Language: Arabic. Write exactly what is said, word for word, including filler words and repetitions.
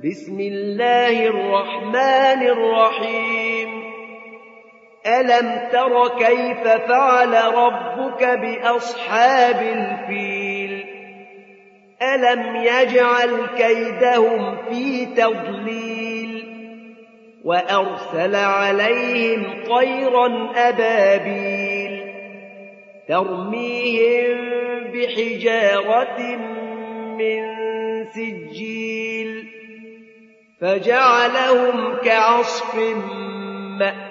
بسم الله الرحمن الرحيم ألم تر كيف فعل ربك بأصحاب الفيل ألم يجعل كيدهم في تضليل وأرسل عليهم طيرا أبابيل ترميهم بحجارة من سجيل فجعلهم كعصف مأكول